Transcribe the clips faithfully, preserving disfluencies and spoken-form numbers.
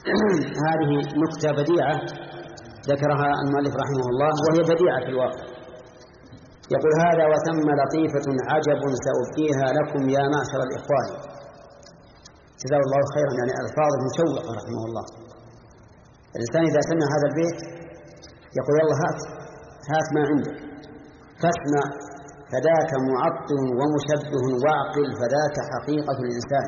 هذه نكتة بديعة ذكرها المؤلف رحمه الله، وهي بديعة في الواقع. يقول: هذا وثم لطيفة عجب سأبديها لكم يا معشر الإخوان. جزاه الله خيرا، يعني ألفاظ مشوقة رحمه الله. الإنسان إذا سمع هذا البيت يقول: يلا هات هات ما عندك فاسمع، فذاك معطل ومشبه، واعقل فذاك حقيقة الإنسان.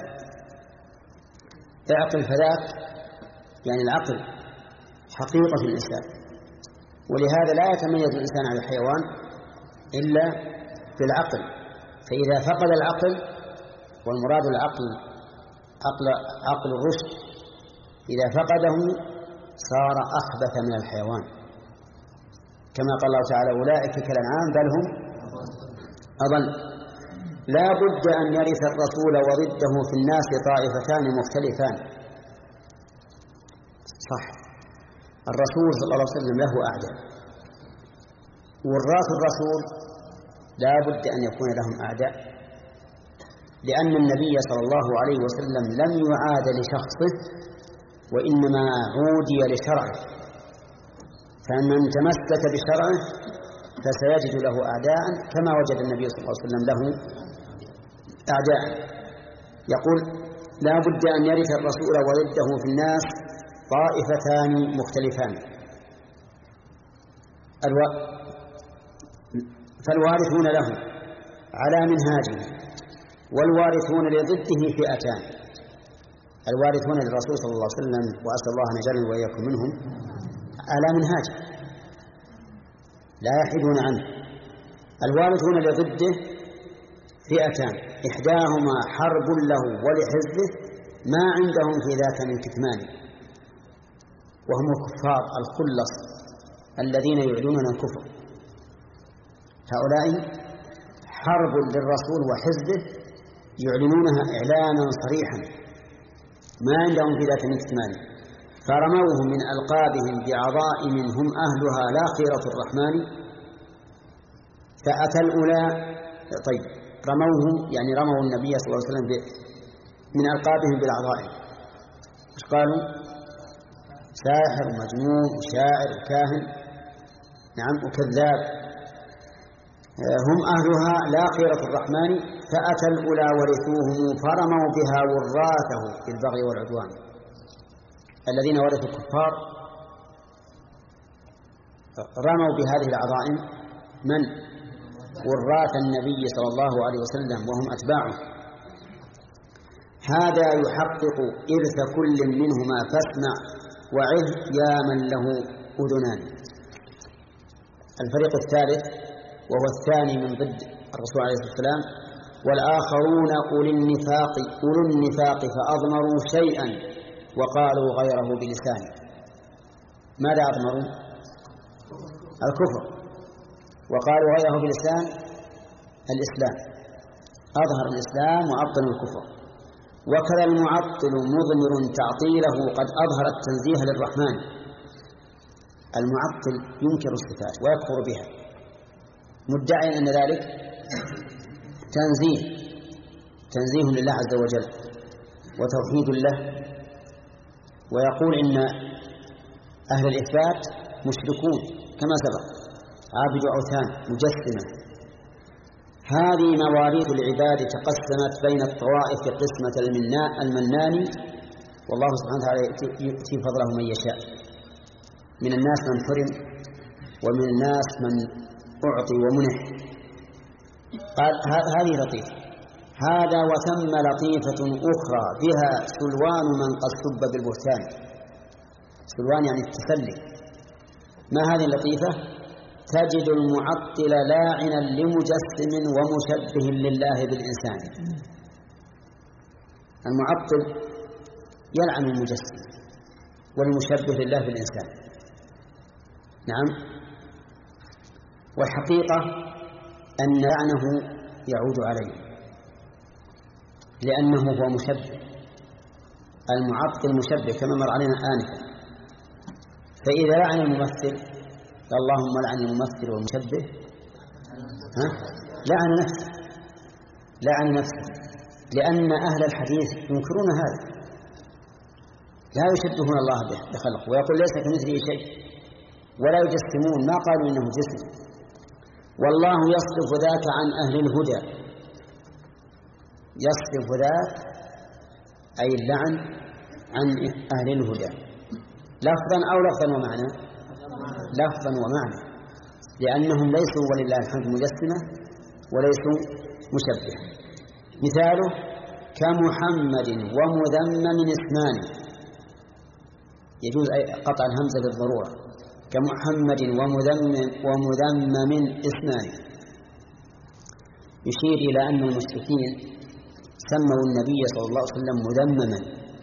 اعقل فذاك يعني العقل حقيقة الإنسان، ولهذا لا يتميز الإنسان عن الحيوان إلا بالعقل. فإذا فقد العقل، والمراد العقل عقل, عقل الرشد، إذا فقده صار أخبث من الحيوان، كما قال الله تعالى: أولئك كالأنعام بل هم أضل. لا بد أن يرث الرسول وضده في الناس طائفتان مختلفان. صح، الرسول صلى الله عليه وسلم له أعداء، وراث الرسول لا بد أن يكون لهم أعداء، لأن النبي صلى الله عليه وسلم لم يعاد لشخصه، وإنما عودي لشرعه، فمن تمسك بشرعه فسيجد له أعداء كما وجد النبي صلى الله عليه وسلم له أعداء. يقول: لا بد أن يرث الرسول وضده في الناس طائفتان مختلفان. الو... فالوارثون له على منهاجه، والوارثون لضده فئتان. الوارثون للرسول صلى الله عليه وسلم، وأسأل الله أن يجعلني وإياكم منهم، على منهاجه لا يحيدون عنه. الوارثون لضده فئتان: إحداهما حرب له ولحزبه ما عندهم في ذاك من كتمان، وهم الكفار الخلص الذين يعلنون الكفر. هؤلاء حرب للرسول وحزبه يعلنونها إعلانا صريحا، ما عندهم في ذاك من كتمان، فرموهم من ألقابهم بعظائم هم أهلها لا خيرة الرحمن. فأتى الأولى طيب رموهم يعني رموا النبي صلى الله عليه وسلم من ألقابهم بالعظائم. مش قالوا؟ ساحر ومجنون وشاعر وكاهن، نعم، وكذاب، هم أهلها لا خيرة الرحمن. فأتى الأولى ورثوهم فرموا بها وراثه بالبغي والعدوان. الذين ورثوا الكفار رموا بهذه العظائم من؟ وراث النبي صلى الله عليه وسلم وهم أتباعه. هذا يحقق إرث كل منهما، فاسمع وعظ يا من له أذنان. الفريق الثالث وهو الثاني من ضد الرسول عليه الصلاة والسلام: والآخرون أولي النفاق أولو النفاق فأضمروا شيئا وقالوا غيره بلسان. ماذا أضمروا؟ الكفر. وقالوا غيره بلسان الإسلام، أظهر الإسلام وأبطن الكفر. وكذا المعطل مضمر تعطيله قد أظهر التنزيه للرحمن. المعطل ينكر الصفات ويكفر بها مدعيا أن ذلك تنزيه تنزيه لله عز وجل وتوحيد له، ويقول إن أهل الإثبات مشركون كما سبق، عابد أوثان، مجسمة. هذه مواريث العباد تقسمت بين الطوائف قسمة المنان، والله سبحانه وتعالى يؤتي فضله من يشاء. من الناس من حرم، ومن الناس من أعطي ومنح. قال هذه لطيفة. هذا وثم لطيفة أخرى بها سلوان من قد سب بالبهتان. سلوان يعني التسلي. ما هذه اللطيفة؟ تجد المعطل لاعنا لمجسم ومشبه لله بالإنسان. المعطل يلعن المجسم والمشبه لله بالإنسان، نعم. والحقيقة أن لعنه يعود عليه، لأنه هو مشبه. المعطل مشبه كما مر علينا آنفا. فإذا لعن الممثل، اللهم لعن الممثل والمشبه، ها؟ لعن نفسه لعن نفسه لأن أهل الحديث ينكرون هذا. لا يشبهون الله بخلق، ويقول ليس كمثله شيء، ولا يجسمون، ما قالوا إنه جسم. والله يصرف ذاك عن أهل الهدى، يصرف ذاك أي اللعن عن أهل الهدى لفظا أو لفظا ومعنى، لفظا ومعنى، لأنهم ليسوا ولله الحمد مجسمة وليسوا مشبهة. مثاله كمحمد ومذمم اسمان، يجوز قطع الهمزة بالضرورة، كمحمد ومذمم ومذمم اسمان، يشير إلى أن المشركين سموا النبي صلى الله عليه وسلم مذمما،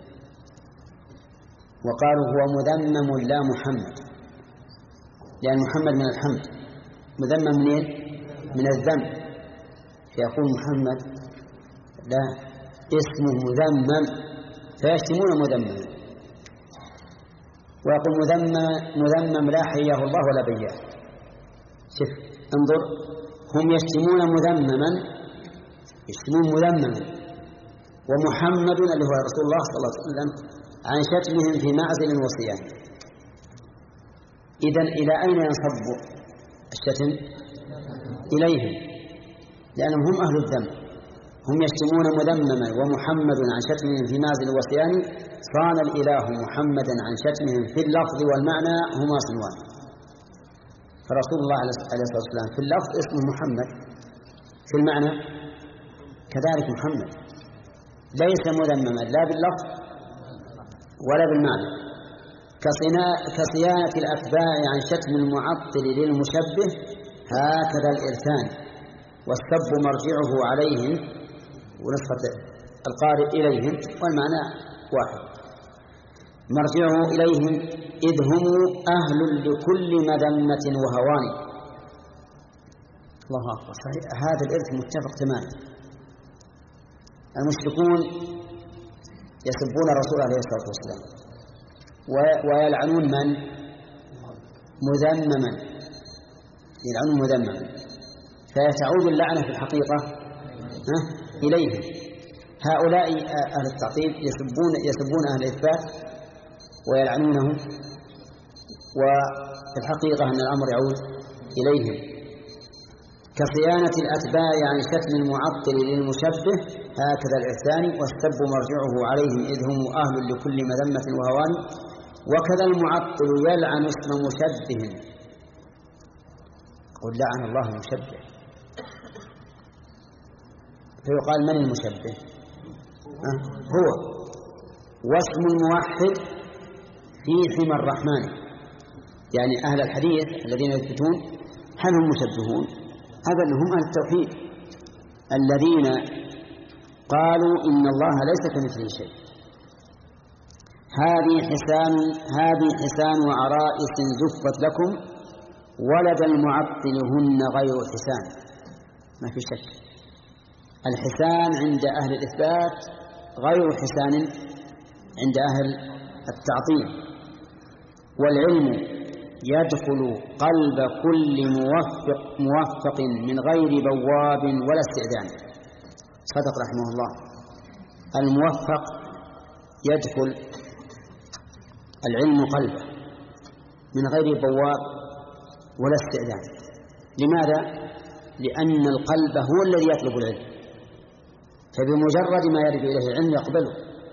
وقالوا هو مذمم لا محمد، لأن محمد من الحمد، مذمم منين؟ من الذم، فيقول محمد لا اسمه مذمم، فيشتمون مذمما، ويقول مذمم مذمم لا حياه الله ولا بياه. شوف انظر، هم يشتمون مذمما، يشتمون مذمما، ومحمد اللي هو رسول الله صلى الله عليه وسلم عن شتمهم في معزل وصيان. إذن إلى أين ينصب الشتم؟ إليهم، لأنهم هم أهل الذم، هم يشتمون مذمما ومحمد عن شتمهم في معزل وصيان، صان الإله محمدا عن شتمهم في اللفظ والمعنى هما صنوان. فرسول الله عليه الصلاة والسلام في اللفظ اسمه محمد، في المعنى كذلك محمد، ليس مذمما لا باللفظ ولا بالمعنى. كصيانة الأتباع عن شتم المعطل للمشبه هكذا الإرثان، والسب مرجعه عليهم، ونسخة القارئ إليهم والمعنى واحد، مرجعه إليهم إذ هم أهل لكل مذمة وهوان. الله أكبر، هذا الإرث متفق تماما. المشركون يسبون الرسول عليه الصلاة والسلام ويلعنون من؟ مذمما، يلعنون مذمما، فيتعود اللعنة في الحقيقة إليهم. هؤلاء أهل التعطيل يسبون يسبون أهل الإثبات ويلعنونهم، وفي الحقيقة أن الأمر يعود إليهم. كصيانة الأتباع عن شتم المعطل للمشبه هكذا الإحسان، والسب مرجعه عليهم إذ هم أهل لكل مذمة وهوان. وكذا المعطل يلعن اسم مشبه، قل لعن الله المشبه، فيقال من المشبه؟ أه هو. واسم الموحد في حمى الرحمن، يعني أهل الحديث الذين يثبتون هل هم مشبهون؟ أبدا، هم أهل التوحيد الذين قالوا إن الله ليس كمثله شيء. هذه حسان هذه حسان عرائس زفت لكم ولد المعطل هن غير حسان، ما في شك. الحسان عند أهل الإثبات غير حسان عند أهل التعطيل. والعلم يدخل قلب كل موفق موفق من غير بواب ولا استئذان. صدق رحمه الله. الموفق يدخل العلم قلبه من غير بواب ولا استئذان. لماذا؟ لأن القلب هو الذي يطلب العلم، فبمجرد ما يرد إليه العلم يقبله،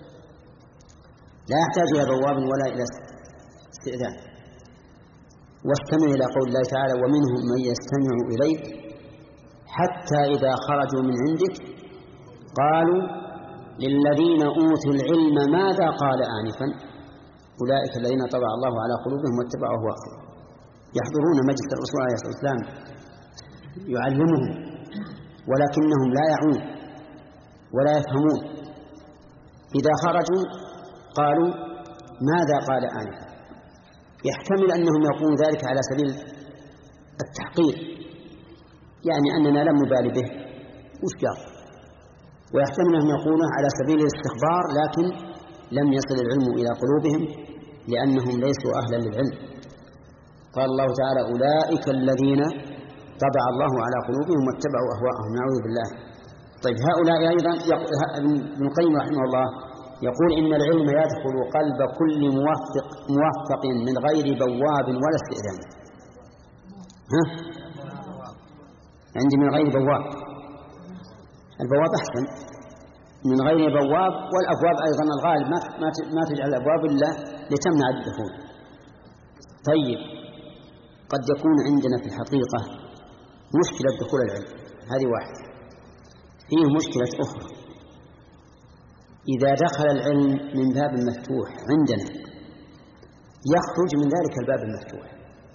لا يحتاج إلى بواب ولا إلى استئذان. واستمع إلى قول الله تعالى: ومنهم من يستمع إليك حتى إذا خرجوا من عندك قالوا للذين أوتوا العلم ماذا قال آنفا أولئك الذين طبع الله على قلوبهم واتبعوا أهواءهم. يحضرون مجلس الرسول عليه الصلاة والسلام يعلمهم، ولكنهم لا يعون ولا يفهمون. إذا خرجوا قالوا ماذا قال آنفا. يحتمل أنهم يقولون ذلك على سبيل التحقير، يعني أننا لم نبالي به وش قال، ويحتمل أن يقولون على سبيل الاستخبار، لكن لم يصل العلم إلى قلوبهم لأنهم ليسوا أهلا للعلم. قال الله تعالى: أولئك الذين طبع الله على قلوبهم واتبعوا أهواءهم. نعوذ بالله. طيب هؤلاء أيضا ابن القيم رحمه الله يقول إن العلم يدخل قلب كل موفق موفق من غير بواب ولا استئذان. ها؟ عندي من غير بواب، البواب أحسن من غير بواب، والأبواب أيضا الغالب ما ما تجعل الأبواب إلا لتمنع الدخول. طيب قد يكون عندنا في الحقيقة مشكلة دخول العلم، هذه واحدة. فيه مشكلة أخرى، إذا دخل العلم من باب مفتوح عندنا يخرج من ذلك الباب المفتوح،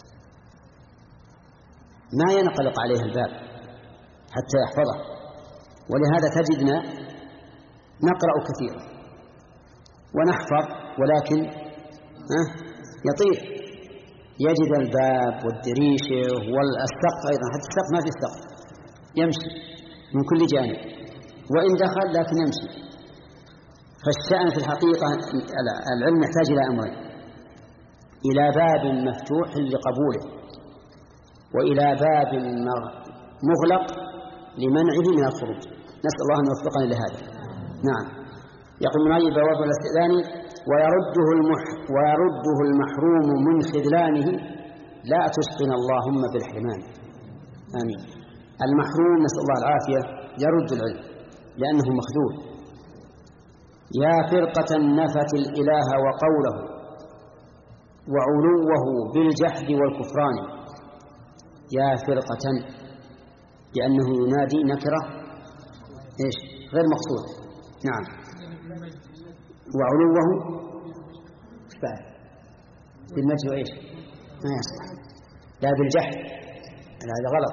ما ينقلق عليه الباب حتى يحفظه. ولهذا تجدنا نقرأ كثيرا ونحفظ ولكن يطير، يجد الباب والدريشة والسقف أيضا، حتى السقف ما في السقف، يمشي من كل جانب، وإن دخل لكن يمشي. فالشأن في الحقيقة العلم يحتاج إلى أمرين: إلى باب مفتوح لقبوله، وإلى باب مغلق لمنعه من الخروج. نسأل الله أن يوفقنا لهذا. نعم. يقول من غير بواب ولا استئذان ويرده, المح ويرده المحروم من خذلانه لا تسقنا اللهم بالحرمان. آمين. المحروم نسأل الله العافية يرد العلم لأنه مخذول. يا فرقة نفت الإله وقوله وعلوه بالجحد والكفران. يا فرقة لأنه ينادي نكرة إيش غير مقصود. نعم. وعلوه بعد بالمجد وإيش ما يصلح، لا بالجحد، هذا غلط.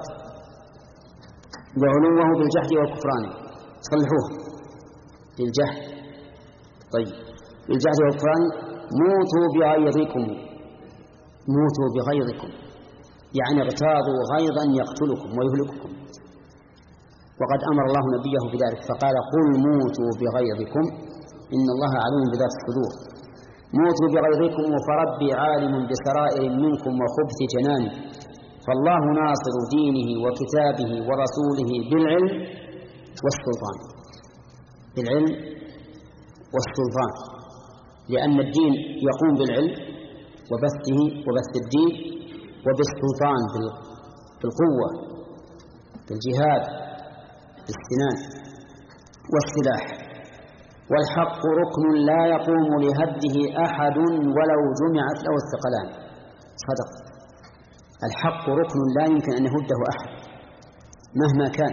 وعلوه بالجحد والكفران صلحوه بالجحد. طيب بالجحد والكفران. موتوا بغيظكم، موتوا بغيظكم يعني اغتاظوا غيظا يقتلكم ويهلككم، وقد أمر الله نبيه بذلك فقال قل موتوا بغيظكم إن الله عليم بذات الصدور. موتوا بغيظكم فربي عالم بسرائر منكم وخبث جنان، فالله ناصر دينه وكتابه ورسوله بالعلم والسلطان. بالعلم والسلطان، لأن الدين يقوم بالعلم وبثه وبث الدين، وبالسلطان بالقوة بالجهاد بالسنان والسلاح. والحق ركن لا يقوم لهده أحد ولو جمعت له الثقلان. صدق. الحق ركن لا يمكن أن يهده أحد مهما كان.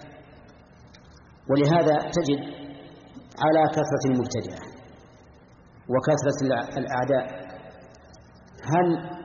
ولهذا تجد على كثرة المبتدعة وكثرة الأعداء هل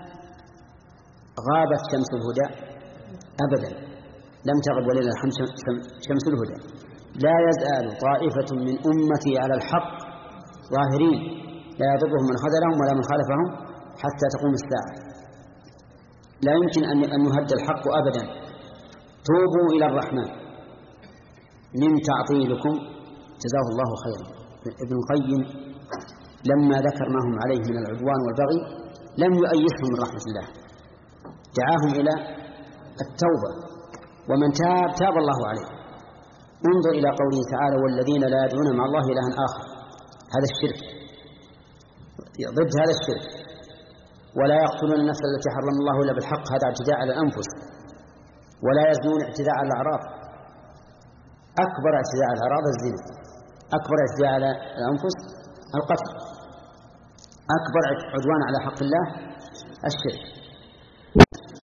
غابت شمس الهدى؟ أبدا، لم تغب ولله الحمد شمس الهدى. لا يزال طائفة من أمتي على الحق ظاهرين لا يضرهم من خذلهم ولا من خالفهم حتى تقوم الساعة. لا يمكن أن يهد الحق أبدا. توبوا إلى الرحمن من تعطيلكم جزاه الله خيرا. ابن القيم لما ذكر ما هم عليه من العدوان والبغي لم يؤيسهم من رحمة الله، دعاهم إلى التوبة، ومن تاب تاب الله عليه. انظر إلى قوله تعالى والذين لا يدعون مع الله إلها آخر، هذا الشرك، ضد هذا الشرك. ولا يقتلون النفس التي حرم الله إلا بالحق، هذا اعتداء على الأنفس. ولا يزنون اعتداء على الأعراض، أكبر اعتداء على الأعراض الزنا، أكبر اعتداء على الأنفس القتل، أكبر عدوان على حق الله الشرك.